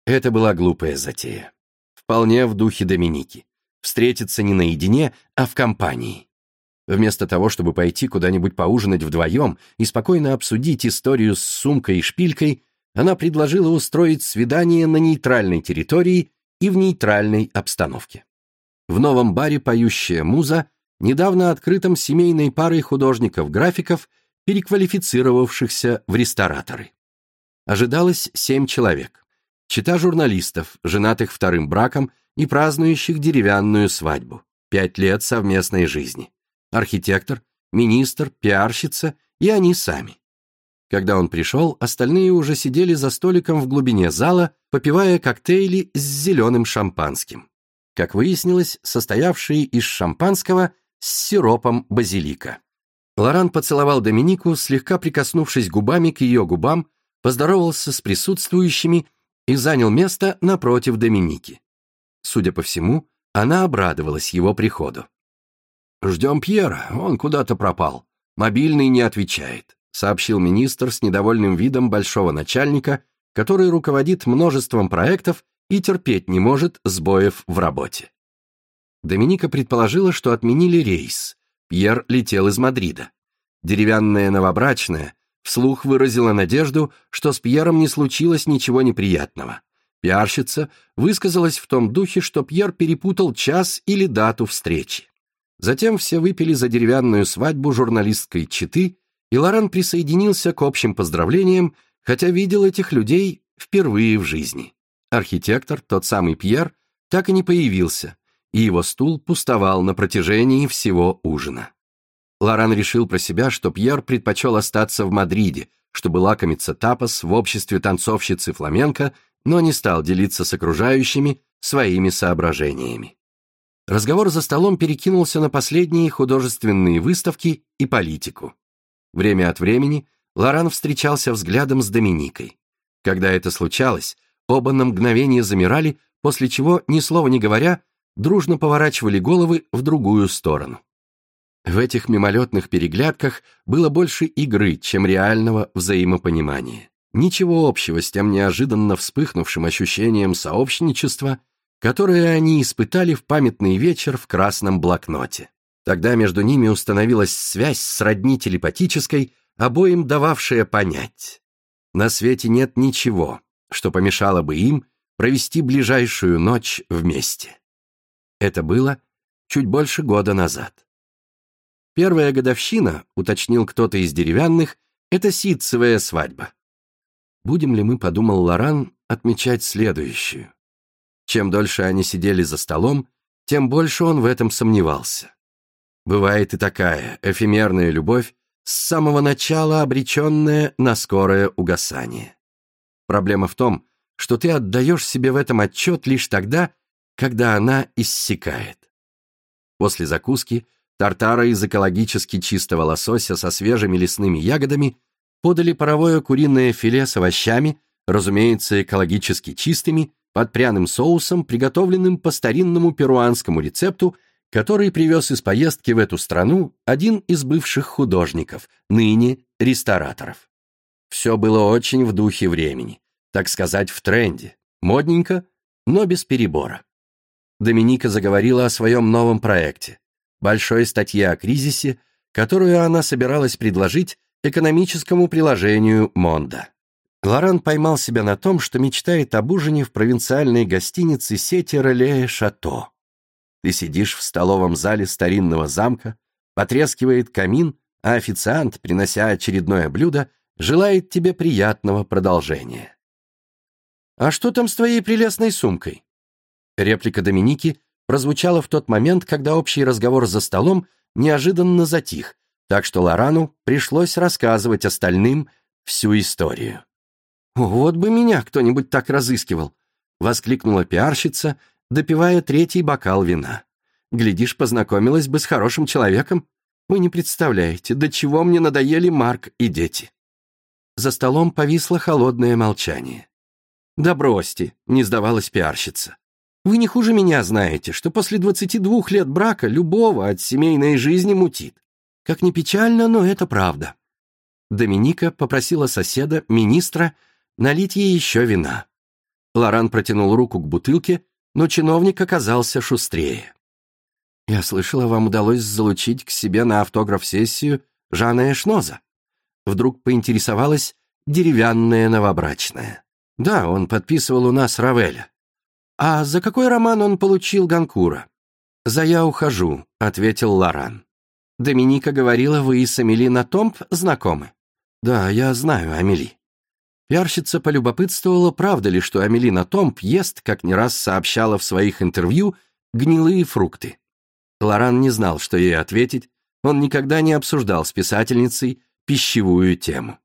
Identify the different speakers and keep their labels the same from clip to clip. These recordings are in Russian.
Speaker 1: Это была глупая затея. Вполне в духе Доминики. Встретиться не наедине, а в компании. Вместо того, чтобы пойти куда-нибудь поужинать вдвоем и спокойно обсудить историю с сумкой и шпилькой, она предложила устроить свидание на нейтральной территории и в нейтральной обстановке. В новом баре «Поющая муза», недавно открытом семейной парой художников-графиков, переквалифицировавшихся в рестораторы. Ожидалось 7 человек. Чета журналистов, женатых вторым браком и празднующих деревянную свадьбу. 5 лет совместной жизни. Архитектор, министр, пиарщица и они сами. Когда он пришел, остальные уже сидели за столиком в глубине зала, попивая коктейли с зеленым шампанским. Как выяснилось, состоявшие из шампанского с сиропом базилика. Лоран поцеловал Доминику, слегка прикоснувшись губами к ее губам, поздоровался с присутствующими и занял место напротив Доминики. Судя по всему, она обрадовалась его приходу. «Ждем Пьера, он куда-то пропал. Мобильный не отвечает», сообщил министр с недовольным видом большого начальника, который руководит множеством проектов и терпеть не может сбоев в работе. Доминика предположила, что отменили рейс. Пьер летел из Мадрида. Деревянная новобрачная вслух выразила надежду, что с Пьером не случилось ничего неприятного. Пиарщица высказалась в том духе, что Пьер перепутал час или дату встречи. Затем все выпили за деревянную свадьбу журналистской четы, и Лоран присоединился к общим поздравлениям, хотя видел этих людей впервые в жизни. Архитектор, тот самый Пьер, так и не появился, и его стул пустовал на протяжении всего ужина. Лоран решил про себя, что Пьер предпочел остаться в Мадриде, чтобы лакомиться тапос в обществе танцовщицы фламенко, но не стал делиться с окружающими своими соображениями. Разговор за столом перекинулся на последние художественные выставки и политику. Время от времени Лоран встречался взглядом с Доминикой. Когда это случалось, оба на мгновение замирали, после чего, ни слова не говоря, дружно поворачивали головы в другую сторону. В этих мимолетных переглядках было больше игры, чем реального взаимопонимания. Ничего общего с тем неожиданно вспыхнувшим ощущением сообщничества, которое они испытали в памятный вечер в красном блокноте. Тогда между ними установилась связь сродни телепатической, обоим дававшая понять: на свете нет ничего, что помешало бы им провести ближайшую ночь вместе. Это было чуть больше года назад. Первая годовщина, уточнил кто-то из деревянных, это ситцевая свадьба. Будем ли мы, подумал Лоран, отмечать следующую? Чем дольше они сидели за столом, тем больше он в этом сомневался. Бывает и такая эфемерная любовь, с самого начала обреченная на скорое угасание. Проблема в том, что ты отдаешь себе в этом отчет лишь тогда, когда она иссякает. После закуски тартара из экологически чистого лосося со свежими лесными ягодами подали паровое куриное филе с овощами, разумеется, экологически чистыми, под пряным соусом, приготовленным по старинному перуанскому рецепту, который привез из поездки в эту страну один из бывших художников, ныне рестораторов. Все было очень в духе времени, так сказать, в тренде, модненько, но без перебора. Доминика заговорила о своем новом проекте, большой статье о кризисе, которую она собиралась предложить экономическому приложению Монда. Лоран поймал себя на том, что мечтает об ужине в провинциальной гостинице сети «Реле Шато». Ты сидишь в столовом зале старинного замка, потрескивает камин, а официант, принося очередное блюдо, желает тебе приятного продолжения. «А что там с твоей прелестной сумкой?» Реплика Доминики прозвучала в тот момент, когда общий разговор за столом неожиданно затих, так что Лорану пришлось рассказывать остальным всю историю. «Вот бы меня кто-нибудь так разыскивал!» — воскликнула пиарщица, допивая третий бокал вина. «Глядишь, познакомилась бы с хорошим человеком. Вы не представляете, до чего мне надоели Марк и дети». За столом повисло холодное молчание. «Да бросьте», — не сдавалась пиарщица. «Вы не хуже меня знаете, что после 22 лет брака любого от семейной жизни мутит. Как ни печально, но это правда». Доминика попросила соседа, министра, налить ей еще вина. Лоран протянул руку к бутылке, но чиновник оказался шустрее. «Я слышала, вам удалось залучить к себе на автограф-сессию Жана Эшноза». Вдруг поинтересовалась деревянная новобрачная. «Да, он подписывал у нас Равеля». «А за какой роман он получил Ганкура?» «За «Я ухожу», — ответил Лоран. «Доминика говорила, вы и с Амели Натомб знакомы?» «Да, я знаю Амели». Пиарщица полюбопытствовала, правда ли, что Амели Натомб ест, как не раз сообщала в своих интервью, гнилые фрукты. Лоран не знал, что ей ответить, он никогда не обсуждал с писательницей пищевую тему.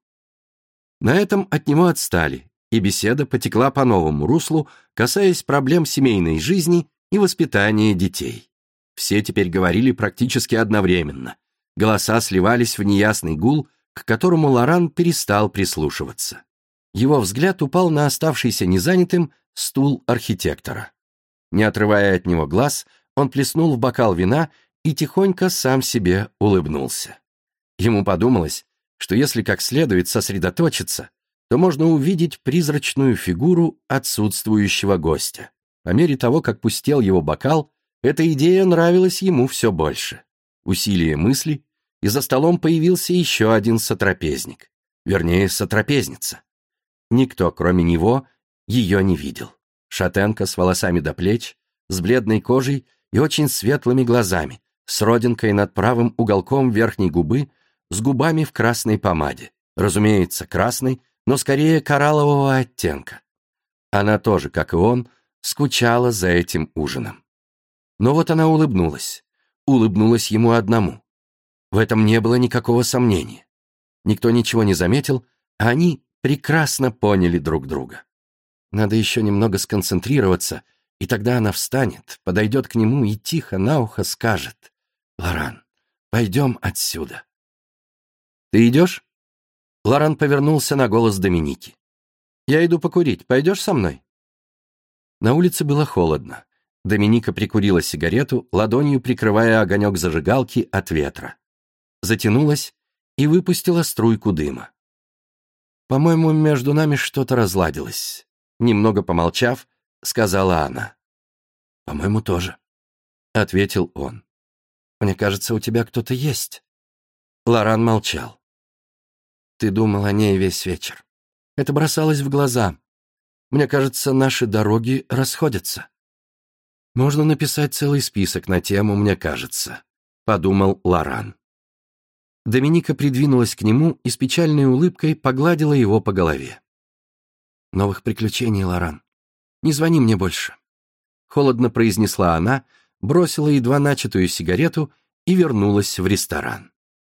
Speaker 1: На этом от него отстали, и беседа потекла по новому руслу, касаясь проблем семейной жизни и воспитания детей. Все теперь говорили практически одновременно. Голоса сливались в неясный гул, к которому Лоран перестал прислушиваться. Его взгляд упал на оставшийся незанятым стул архитектора. Не отрывая от него глаз, он плеснул в бокал вина и тихонько сам себе улыбнулся. Ему подумалось, что если как следует сосредоточиться, то можно увидеть призрачную фигуру отсутствующего гостя. По мере того, как пустел его бокал, эта идея нравилась ему все больше. Усилие мысли, и за столом появился еще один сотрапезник. Вернее, сотрапезница. Никто, кроме него, ее не видел. Шатенка с волосами до плеч, с бледной кожей и очень светлыми глазами, с родинкой над правым уголком верхней губы, с губами в красной помаде. Разумеется, красной, но скорее кораллового оттенка. Она тоже, как и он, скучала за этим ужином. Но вот она улыбнулась. Улыбнулась ему одному. В этом не было никакого сомнения. Никто ничего не заметил, а они прекрасно поняли друг друга. Надо еще немного сконцентрироваться, и тогда она встанет, подойдет к нему и тихо на ухо скажет: «Лоран, пойдем отсюда». «Ты идешь?» Лоран повернулся на голос Доминики. «Я иду покурить, пойдешь со мной?» На улице было холодно. Доминика прикурила сигарету, ладонью прикрывая огонек зажигалки от ветра. Затянулась и выпустила струйку дыма. «По-моему, между нами что-то разладилось», — немного помолчав, сказала она. «По-моему, тоже», — ответил он. «Мне кажется, у тебя кто-то есть». Лоран молчал. «Ты думал о ней весь вечер. Это бросалось в глаза. Мне кажется, наши дороги расходятся». «Можно написать целый список на тему, мне кажется», — подумал Лоран. Доминика придвинулась к нему и с печальной улыбкой погладила его по голове. «Новых приключений, Лоран. Не звони мне больше», — холодно произнесла она, бросила едва начатую сигарету и вернулась в ресторан.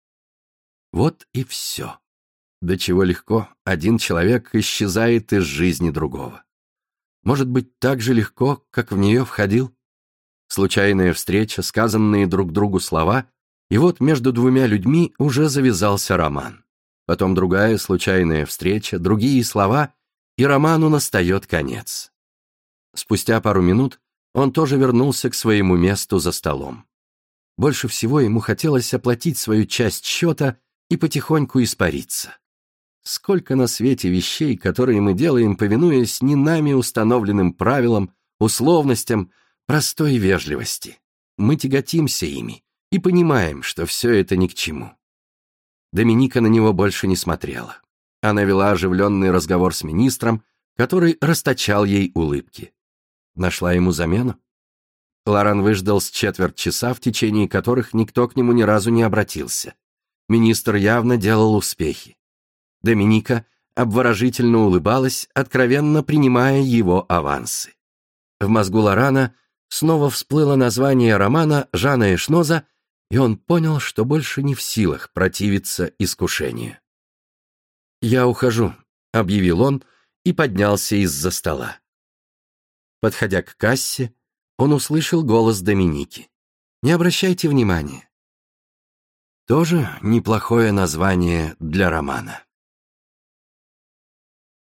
Speaker 1: Вот и все. До чего легко один человек исчезает из жизни другого. Может быть, так же легко, как в нее входил? Случайная встреча, сказанные друг другу слова, и вот между двумя людьми уже завязался роман. Потом другая случайная встреча, другие слова, и роману настает конец. Спустя пару минут он тоже вернулся к своему месту за столом. Больше всего ему хотелось оплатить свою часть счета и потихоньку испариться. Сколько на свете вещей, которые мы делаем, повинуясь не нами установленным правилам, условностям, простой вежливости. Мы тяготимся ими и понимаем, что все это ни к чему. Доминика на него больше не смотрела. Она вела оживленный разговор с министром, который расточал ей улыбки. Нашла ему замену? Лоран выждал с четверть часа, в течение которых никто к нему ни разу не обратился. Министр явно делал успехи. Доминика обворожительно улыбалась, откровенно принимая его авансы. В мозгу Лорана снова всплыло название романа Жана Эшноза, и он понял, что больше не в силах противиться искушению. «Я ухожу», — объявил он и поднялся из-за стола. Подходя к кассе, он услышал голос Доминики. «Не обращайте внимания». Тоже неплохое название для романа.